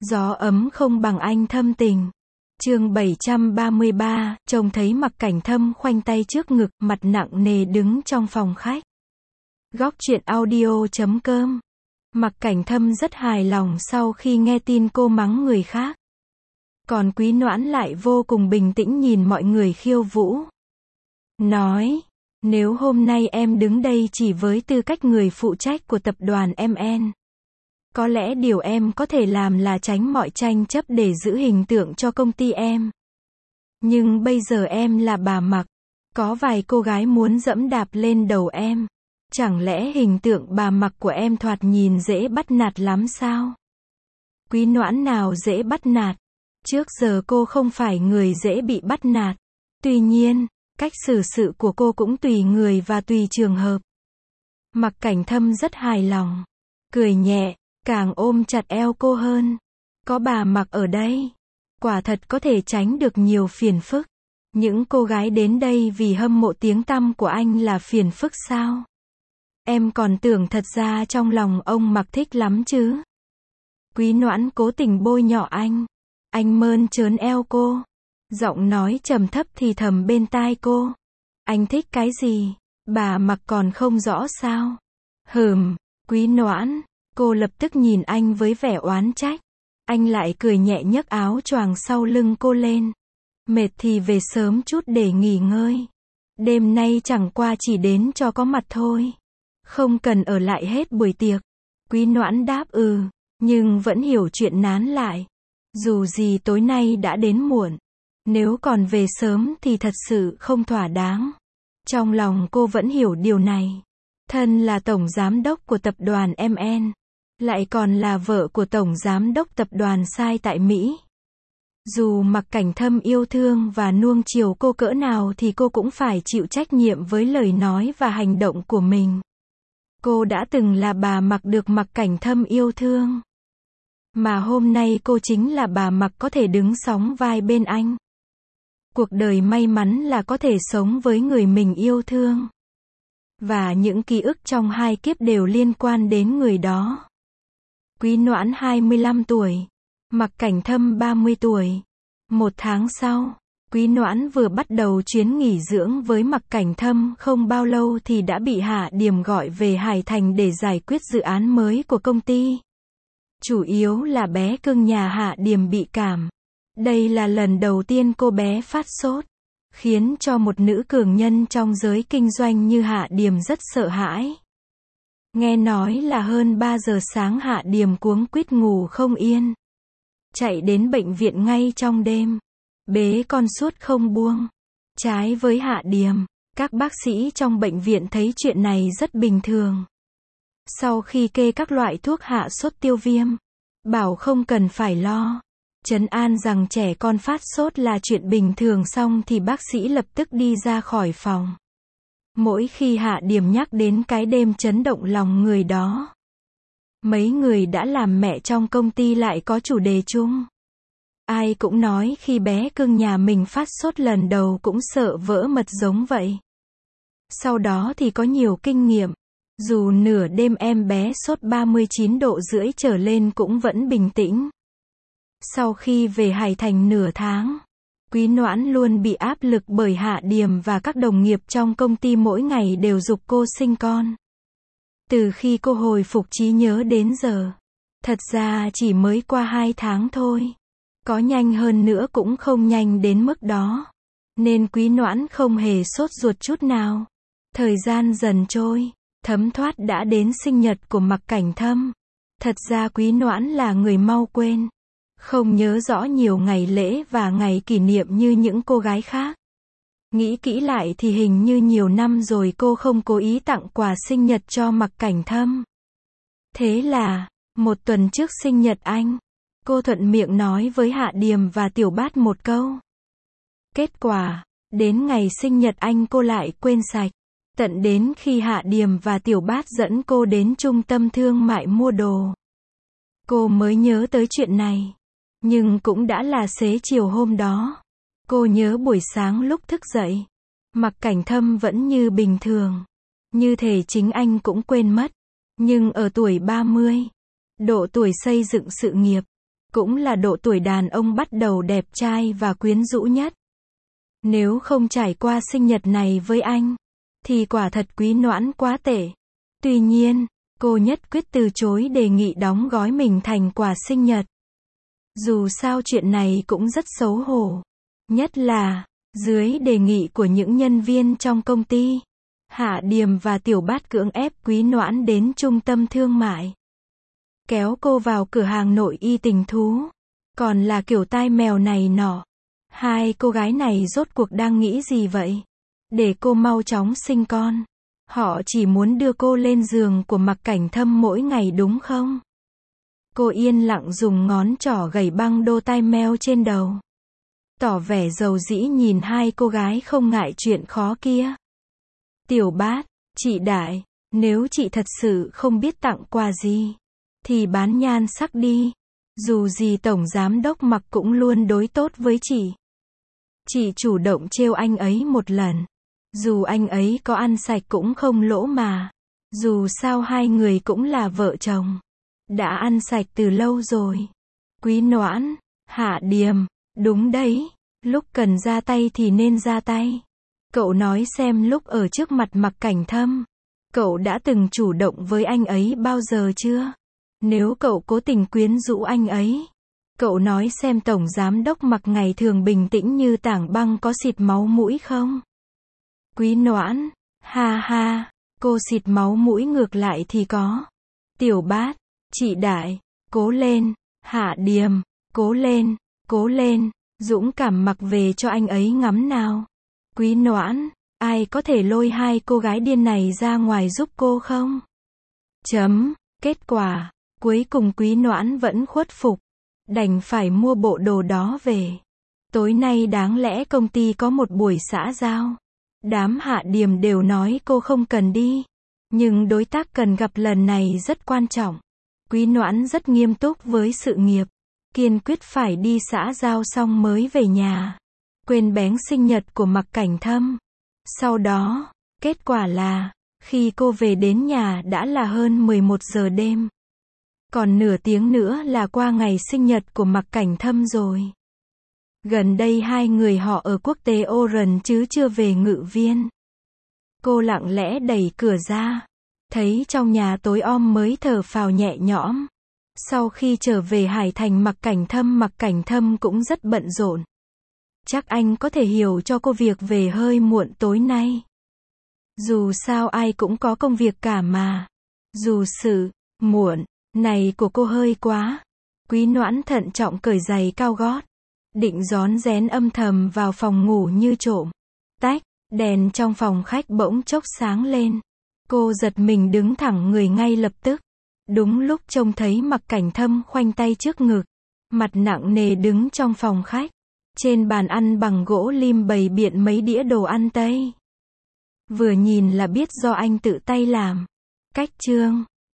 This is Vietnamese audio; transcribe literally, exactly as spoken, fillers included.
Gió ấm không bằng anh thâm tình. Chương bảy trăm ba mươi ba, trông thấy Mặc Cảnh Thâm khoanh tay trước ngực, mặt nặng nề đứng trong phòng khách. Góc truyện audio chấm com. Mặc Cảnh Thâm rất hài lòng sau khi nghe tin cô mắng người khác. Còn Quý Noãn lại vô cùng bình tĩnh nhìn mọi người khiêu vũ. Nói, nếu hôm nay em đứng đây chỉ với tư cách người phụ trách của tập đoàn em en, có lẽ điều em có thể làm là tránh mọi tranh chấp để giữ hình tượng cho công ty em. Nhưng bây giờ em là bà Mặc, có vài cô gái muốn dẫm đạp lên đầu em. Chẳng lẽ hình tượng bà Mặc của em thoạt nhìn dễ bắt nạt lắm sao? Quý Noãn nào dễ bắt nạt? Trước giờ cô không phải người dễ bị bắt nạt. Tuy nhiên, cách xử sự của cô cũng tùy người và tùy trường hợp. Mặc Cảnh Thâm rất hài lòng, cười nhẹ, càng ôm chặt eo cô hơn. Có bà Mặc ở đây, quả thật có thể tránh được nhiều phiền phức. Những cô gái đến đây vì hâm mộ tiếng tăm của anh là phiền phức sao? Em còn tưởng thật ra trong lòng ông Mặc thích lắm chứ. Quý Noãn cố tình bôi nhọ anh. Anh mơn trớn eo cô, giọng nói trầm thấp thì thầm bên tai cô. Anh thích cái gì? Bà Mặc còn không rõ sao? Hừm, Quý Noãn. Cô lập tức nhìn anh với vẻ oán trách. Anh lại cười nhẹ nhấc áo choàng sau lưng cô lên. Mệt thì về sớm chút để nghỉ ngơi. Đêm nay chẳng qua chỉ đến cho có mặt thôi. Không cần ở lại hết buổi tiệc. Quý Noãn đáp ừ, nhưng vẫn hiểu chuyện nán lại. Dù gì tối nay đã đến muộn. Nếu còn về sớm thì thật sự không thỏa đáng. Trong lòng cô vẫn hiểu điều này. Thân là tổng giám đốc của tập đoàn em en, lại còn là vợ của tổng giám đốc tập đoàn Sai tại Mỹ. Dù Mặc Cảnh Thâm yêu thương và nuông chiều cô cỡ nào thì cô cũng phải chịu trách nhiệm với lời nói và hành động của mình. Cô đã từng là bà Mặc được Mặc Cảnh Thâm yêu thương. Mà hôm nay cô chính là bà Mặc có thể đứng sóng vai bên anh. Cuộc đời may mắn là có thể sống với người mình yêu thương. Và những ký ức trong hai kiếp đều liên quan đến người đó. Quý Noãn hai mươi lăm tuổi. Mặc Cảnh Thâm ba mươi tuổi. Một tháng sau, Quý Noãn vừa bắt đầu chuyến nghỉ dưỡng với Mặc Cảnh Thâm không bao lâu thì đã bị Hạ Điềm gọi về Hải Thành để giải quyết dự án mới của công ty. Chủ yếu là bé cưng nhà Hạ Điềm bị cảm. Đây là lần đầu tiên cô bé phát sốt, khiến cho một nữ cường nhân trong giới kinh doanh như Hạ Điềm rất sợ hãi. Nghe nói là hơn ba giờ sáng Hạ Điềm cuống quýt ngủ không yên. Chạy đến bệnh viện ngay trong đêm. Bế con suốt không buông. Trái với Hạ Điềm, các bác sĩ trong bệnh viện thấy chuyện này rất bình thường. Sau khi kê các loại thuốc hạ sốt tiêu viêm, bảo không cần phải lo, trấn an rằng trẻ con phát sốt là chuyện bình thường xong thì bác sĩ lập tức đi ra khỏi phòng. Mỗi khi Hạ Điềm nhắc đến cái đêm chấn động lòng người đó, mấy người đã làm mẹ trong công ty lại có chủ đề chung. Ai cũng nói khi bé cưng nhà mình phát sốt lần đầu cũng sợ vỡ mật giống vậy. Sau đó thì có nhiều kinh nghiệm. Dù nửa đêm em bé sốt ba mươi chín độ rưỡi trở lên cũng vẫn bình tĩnh. Sau khi về Hải Thành nửa tháng, Quý Noãn luôn bị áp lực bởi Hạ Điềm và các đồng nghiệp trong công ty mỗi ngày đều giục cô sinh con. Từ khi cô hồi phục trí nhớ đến giờ, thật ra chỉ mới qua hai tháng thôi. Có nhanh hơn nữa cũng không nhanh đến mức đó. Nên Quý Noãn không hề sốt ruột chút nào. Thời gian dần trôi, thấm thoát đã đến sinh nhật của Mặc Cảnh Thâm. Thật ra Quý Noãn là người mau quên, không nhớ rõ nhiều ngày lễ và ngày kỷ niệm như những cô gái khác. Nghĩ kỹ lại thì hình như nhiều năm rồi cô không cố ý tặng quà sinh nhật cho Mặc Cảnh Thâm. Thế là, một tuần trước sinh nhật anh, cô thuận miệng nói với Hạ Điềm và Tiểu Bát một câu. Kết quả, đến ngày sinh nhật anh cô lại quên sạch. Tận đến khi Hạ Điềm và Tiểu Bát dẫn cô đến trung tâm thương mại mua đồ, cô mới nhớ tới chuyện này. Nhưng cũng đã là xế chiều hôm đó. Cô nhớ buổi sáng lúc thức dậy, Mặc Cảnh Thâm vẫn như bình thường. Như thể chính anh cũng quên mất. Nhưng ở tuổi ba mươi, độ tuổi xây dựng sự nghiệp, cũng là độ tuổi đàn ông bắt đầu đẹp trai và quyến rũ nhất. Nếu không trải qua sinh nhật này với anh, thì quả thật Quý Noãn quá tệ. Tuy nhiên, cô nhất quyết từ chối đề nghị đóng gói mình thành quà sinh nhật. Dù sao chuyện này cũng rất xấu hổ. Nhất là, dưới đề nghị của những nhân viên trong công ty, Hạ Điềm và Tiểu Bát cưỡng ép Quý Noãn đến trung tâm thương mại. Kéo cô vào cửa hàng nội y tình thú. Còn là kiểu tai mèo này nọ. Hai cô gái này rốt cuộc đang nghĩ gì vậy? Để cô mau chóng sinh con. Họ chỉ muốn đưa cô lên giường của Mặc Cảnh Thâm mỗi ngày đúng không? Cô yên lặng dùng ngón trỏ gẩy băng đô tai meo trên đầu. Tỏ vẻ dầu dĩ nhìn hai cô gái không ngại chuyện khó kia. Tiểu Bát, chị Đại, nếu chị thật sự không biết tặng quà gì, thì bán nhan sắc đi. Dù gì Tổng Giám Đốc Mặc cũng luôn đối tốt với chị. Chị chủ động trêu anh ấy một lần. Dù anh ấy có ăn sạch cũng không lỗ mà. Dù sao hai người cũng là vợ chồng. Đã ăn sạch từ lâu rồi. Quý Noãn, Hạ Điềm, đúng đấy. Lúc cần ra tay thì nên ra tay. Cậu nói xem lúc ở trước mặt Mặc Cảnh Thâm, cậu đã từng chủ động với anh ấy bao giờ chưa? Nếu cậu cố tình quyến rũ anh ấy, cậu nói xem Tổng Giám Đốc Mặc ngày thường bình tĩnh như tảng băng có xịt máu mũi không? Quý Noãn, ha ha, cô xịt máu mũi ngược lại thì có. Tiểu Bát, chị Đại, cố lên. Hạ Điềm, cố lên, cố lên, dũng cảm mặc về cho anh ấy ngắm nào. Quý Noãn, ai có thể lôi hai cô gái điên này ra ngoài giúp cô không? Chấm, kết quả, cuối cùng Quý Noãn vẫn khuất phục, đành phải mua bộ đồ đó về. Tối nay đáng lẽ công ty có một buổi xã giao. Đám Hạ Điềm đều nói cô không cần đi, nhưng đối tác cần gặp lần này rất quan trọng. Quý Noãn rất nghiêm túc với sự nghiệp, kiên quyết phải đi xã giao xong mới về nhà. Quên bén sinh nhật của Mặc Cảnh Thâm. Sau đó, kết quả là, khi cô về đến nhà đã là hơn mười một giờ đêm. Còn nửa tiếng nữa là qua ngày sinh nhật của Mặc Cảnh Thâm rồi. Gần đây hai người họ ở quốc tế Oran chứ chưa về Ngự Viên. Cô lặng lẽ đẩy cửa ra, thấy trong nhà tối om mới thở phào nhẹ nhõm. Sau khi trở về Hải Thành Mặc Cảnh Thâm Mặc Cảnh Thâm cũng rất bận rộn. Chắc anh có thể hiểu cho cô việc về hơi muộn tối nay. Dù sao ai cũng có công việc cả mà. Dù sự muộn này của cô hơi quá. Quý Noãn thận trọng cởi giày cao gót, định rón rén âm thầm vào phòng ngủ như trộm. Tách, đèn trong phòng khách bỗng chốc sáng lên. Cô giật mình đứng thẳng người ngay lập tức. Đúng lúc trông thấy Mặc Cảnh Thâm khoanh tay trước ngực, mặt nặng nề đứng trong phòng khách. Trên bàn ăn bằng gỗ lim bày biện mấy đĩa đồ ăn Tây. Vừa nhìn là biết do anh tự tay làm. Cách chương